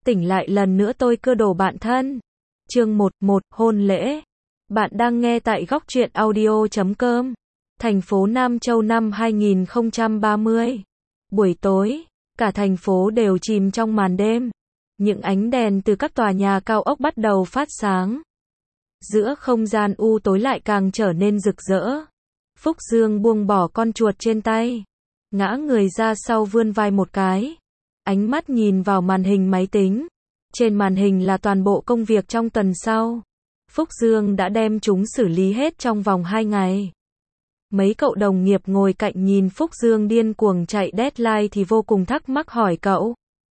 Tỉnh lại lần nữa tôi cưa đồ bạn thân. Chương 11, hôn lễ. Bạn đang nghe tại góc truyện audio.com. Thành phố Nam Châu năm 2030. Buổi tối, cả thành phố đều chìm trong màn đêm. Những ánh đèn từ các tòa nhà cao ốc bắt đầu phát sáng. Giữa không gian u tối lại càng trở nên rực rỡ. Phúc Dương buông bỏ con chuột trên tay, ngã người ra sau vươn vai một cái. Ánh mắt nhìn vào màn hình máy tính. Trên màn hình là toàn bộ công việc trong tuần sau. Phúc Dương đã đem chúng xử lý hết trong vòng 2 ngày. Mấy cậu đồng nghiệp ngồi cạnh nhìn Phúc Dương điên cuồng chạy deadline thì vô cùng thắc mắc hỏi cậu.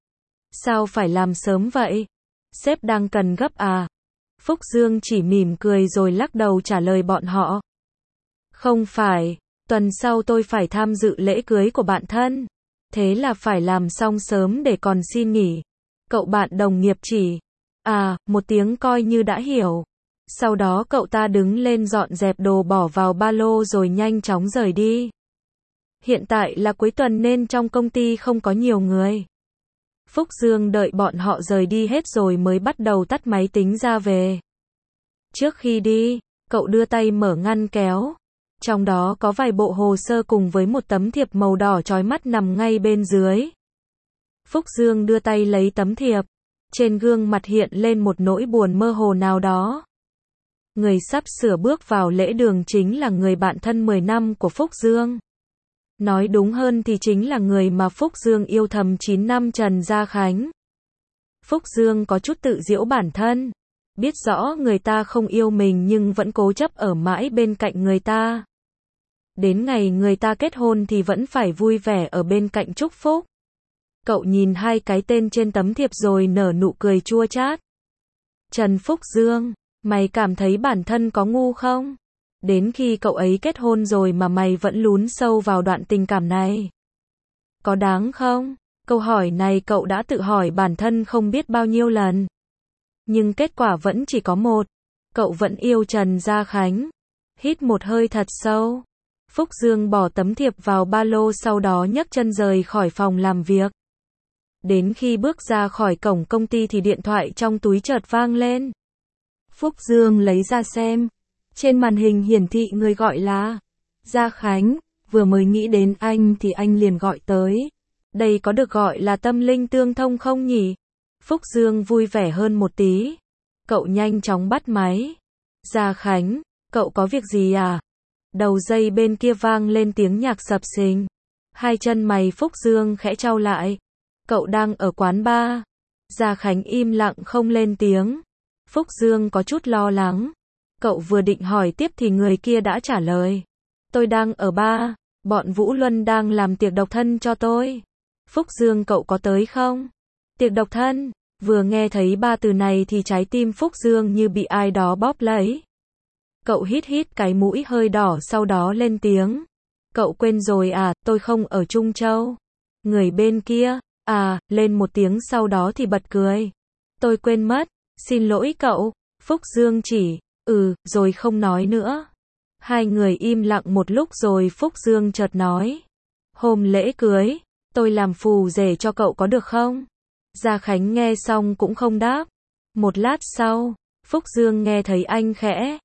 Sao phải làm sớm vậy? Sếp đang cần gấp à? Phúc Dương chỉ mỉm cười rồi lắc đầu trả lời bọn họ. Không phải, tuần sau tôi phải tham dự lễ cưới của bạn thân. Thế là phải làm xong sớm để còn xin nghỉ. Cậu bạn đồng nghiệp chỉ. À, một tiếng coi như đã hiểu. Sau đó cậu ta đứng lên dọn dẹp đồ bỏ vào ba lô rồi nhanh chóng rời đi. Hiện tại là cuối tuần nên trong công ty không có nhiều người. Phúc Dương đợi bọn họ rời đi hết rồi mới bắt đầu tắt máy tính ra về. Trước khi đi, cậu đưa tay mở ngăn kéo. Trong đó có vài bộ hồ sơ cùng với một tấm thiệp màu đỏ chói mắt nằm ngay bên dưới. Phúc Dương đưa tay lấy tấm thiệp. Trên gương mặt hiện lên một nỗi buồn mơ hồ nào đó. Người sắp sửa bước vào lễ đường chính là người bạn thân 10 năm của Phúc Dương. Nói đúng hơn thì chính là người mà Phúc Dương yêu thầm 9 năm, Trần Gia Khánh. Phúc Dương có chút tự giễu bản thân. Biết rõ người ta không yêu mình nhưng vẫn cố chấp ở mãi bên cạnh người ta. Đến ngày người ta kết hôn thì vẫn phải vui vẻ ở bên cạnh chúc phúc. Cậu nhìn hai cái tên trên tấm thiệp rồi nở nụ cười chua chát. Trần Phúc Dương, mày cảm thấy bản thân có ngu không? Đến khi cậu ấy kết hôn rồi mà mày vẫn lún sâu vào đoạn tình cảm này. Có đáng không? Câu hỏi này cậu đã tự hỏi bản thân không biết bao nhiêu lần. Nhưng kết quả vẫn chỉ có một. Cậu vẫn yêu Trần Gia Khánh. Hít một hơi thật sâu. Phúc Dương bỏ tấm thiệp vào ba lô sau đó nhấc chân rời khỏi phòng làm việc. Đến khi bước ra khỏi cổng công ty thì điện thoại trong túi chợt vang lên. Phúc Dương lấy ra xem. Trên màn hình hiển thị người gọi là Gia Khánh. Vừa mới nghĩ đến anh thì anh liền gọi tới. Đây có được gọi là tâm linh tương thông không nhỉ? Phúc Dương vui vẻ hơn một tí. Cậu nhanh chóng bắt máy. Gia Khánh, cậu có việc gì à? Đầu dây bên kia vang lên tiếng nhạc sập sình. Hai chân mày Phúc Dương khẽ chau lại. Cậu đang ở quán bar. Gia Khánh im lặng không lên tiếng. Phúc Dương có chút lo lắng. Cậu vừa định hỏi tiếp thì người kia đã trả lời. Tôi đang ở bar, bọn Vũ Luân đang làm tiệc độc thân cho tôi. Phúc Dương, cậu có tới không? Tiệc độc thân. Vừa nghe thấy ba từ này thì trái tim Phúc Dương như bị ai đó bóp lấy. Cậu hít hít cái mũi hơi đỏ sau đó lên tiếng. Cậu quên rồi à, tôi không ở Trung Châu. Người bên kia, à, lên một tiếng sau đó thì bật cười. Tôi quên mất, xin lỗi cậu. Phúc Dương chỉ, rồi không nói nữa. Hai người im lặng một lúc rồi Phúc Dương chợt nói. Hôm lễ cưới, tôi làm phù rể cho cậu có được không? Gia Khánh nghe xong cũng không đáp. Một lát sau, Phúc Dương nghe thấy anh khẽ.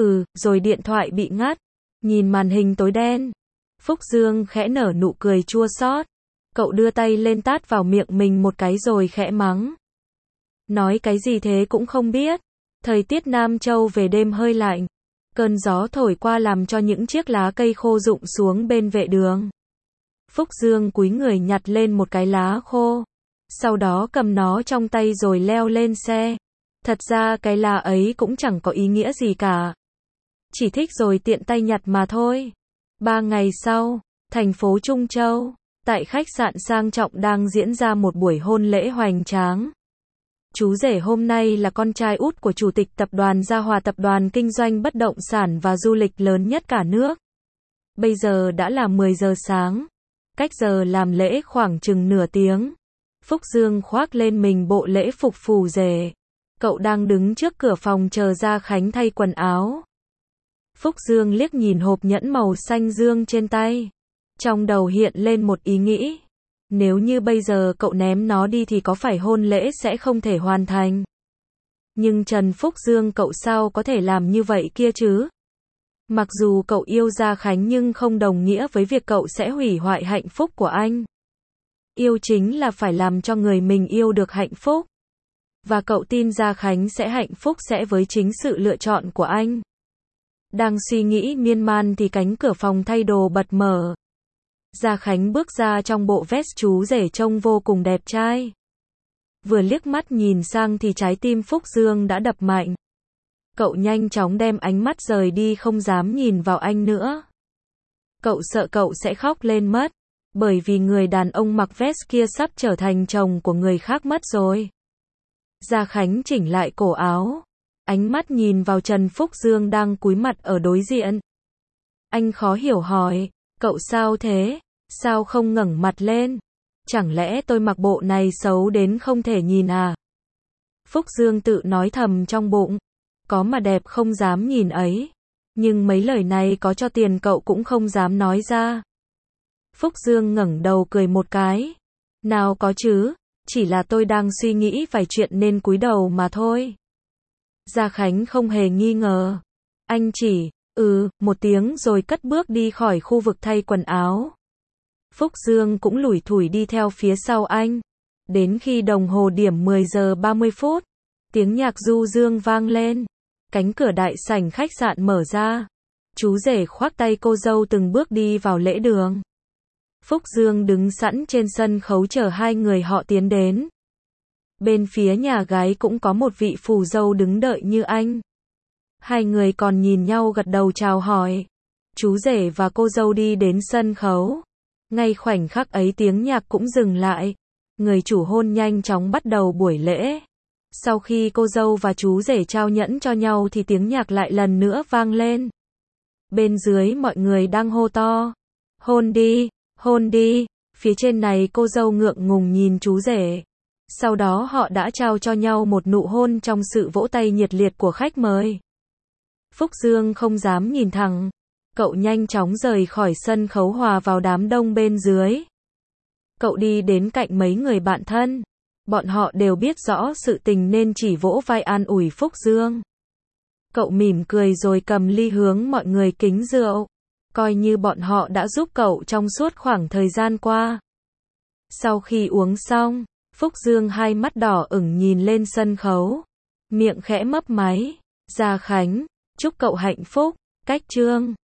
Rồi điện thoại bị ngắt. Nhìn màn hình tối đen. Phúc Dương khẽ nở nụ cười chua xót. Cậu đưa tay lên tát vào miệng mình một cái rồi khẽ mắng. Nói cái gì thế cũng không biết. Thời tiết Nam Châu về đêm hơi lạnh. Cơn gió thổi qua làm cho những chiếc lá cây khô rụng xuống bên vệ đường. Phúc Dương cúi người nhặt lên một cái lá khô. Sau đó cầm nó trong tay rồi leo lên xe. Thật ra cái lá ấy cũng chẳng có ý nghĩa gì cả. Chỉ thích rồi tiện tay nhặt mà thôi. 3 ngày sau, thành phố Trung Châu, tại khách sạn sang trọng đang diễn ra một buổi hôn lễ hoành tráng. Chú rể hôm nay là con trai út của chủ tịch tập đoàn Gia Hòa, tập đoàn kinh doanh bất động sản và du lịch lớn nhất cả nước. Bây giờ đã là 10 giờ sáng. Cách giờ làm lễ khoảng chừng nửa tiếng. Phúc Dương khoác lên mình bộ lễ phục phù rể. Cậu đang đứng trước cửa phòng chờ Gia Khánh thay quần áo. Phúc Dương liếc nhìn hộp nhẫn màu xanh dương trên tay. Trong đầu hiện lên một ý nghĩ. Nếu như bây giờ cậu ném nó đi thì có phải hôn lễ sẽ không thể hoàn thành? Nhưng Trần Phúc Dương cậu sao có thể làm như vậy kia chứ? Mặc dù cậu yêu Gia Khánh nhưng không đồng nghĩa với việc cậu sẽ hủy hoại hạnh phúc của anh. Yêu chính là phải làm cho người mình yêu được hạnh phúc. Và cậu tin Gia Khánh sẽ hạnh phúc sẽ với chính sự lựa chọn của anh. Đang suy nghĩ miên man thì cánh cửa phòng thay đồ bật mở. Gia Khánh bước ra trong bộ vest chú rể trông vô cùng đẹp trai. Vừa liếc mắt nhìn sang thì trái tim Phúc Dương đã đập mạnh. Cậu nhanh chóng đem ánh mắt rời đi không dám nhìn vào anh nữa. Cậu sợ cậu sẽ khóc lên mất. Bởi vì người đàn ông mặc vest kia sắp trở thành chồng của người khác mất rồi. Gia Khánh chỉnh lại cổ áo. Ánh mắt nhìn vào Trần Phúc Dương đang cúi mặt ở đối diện. Anh khó hiểu hỏi, cậu sao thế? Sao không ngẩng mặt lên? Chẳng lẽ tôi mặc bộ này xấu đến không thể nhìn à? Phúc Dương tự nói thầm trong bụng. Có mà đẹp không dám nhìn ấy. Nhưng mấy lời này có cho tiền cậu cũng không dám nói ra. Phúc Dương ngẩng đầu cười một cái. Nào có chứ, chỉ là tôi đang suy nghĩ vài chuyện nên cúi đầu mà thôi. Gia Khánh không hề nghi ngờ. Anh chỉ, một tiếng rồi cất bước đi khỏi khu vực thay quần áo. Phúc Dương cũng lủi thủi đi theo phía sau anh. Đến khi đồng hồ điểm 10 giờ 30 phút, tiếng nhạc du dương vang lên. Cánh cửa đại sảnh khách sạn mở ra. Chú rể khoác tay cô dâu từng bước đi vào lễ đường. Phúc Dương đứng sẵn trên sân khấu chờ hai người họ tiến đến. Bên phía nhà gái cũng có một vị phù dâu đứng đợi như anh. Hai người còn nhìn nhau gật đầu chào hỏi. Chú rể và cô dâu đi đến sân khấu. Ngay khoảnh khắc ấy tiếng nhạc cũng dừng lại. Người chủ hôn nhanh chóng bắt đầu buổi lễ. Sau khi cô dâu và chú rể trao nhẫn cho nhau thì tiếng nhạc lại lần nữa vang lên. Bên dưới mọi người đang hô to. Hôn đi, hôn đi. Phía trên này cô dâu ngượng ngùng nhìn chú rể. Sau đó họ đã trao cho nhau một nụ hôn trong sự vỗ tay nhiệt liệt của khách mời. Phúc Dương không dám nhìn thẳng. Cậu nhanh chóng rời khỏi sân khấu hòa vào đám đông bên dưới. Cậu đi đến cạnh mấy người bạn thân. Bọn họ đều biết rõ sự tình nên chỉ vỗ vai an ủi Phúc Dương. Cậu mỉm cười rồi cầm ly hướng mọi người kính rượu. Coi như bọn họ đã giúp cậu trong suốt khoảng thời gian qua. Sau khi uống xong, Phúc Dương hai mắt đỏ ửng nhìn lên sân khấu. Miệng khẽ mấp máy. Gia Khánh, chúc cậu hạnh phúc. Cách chương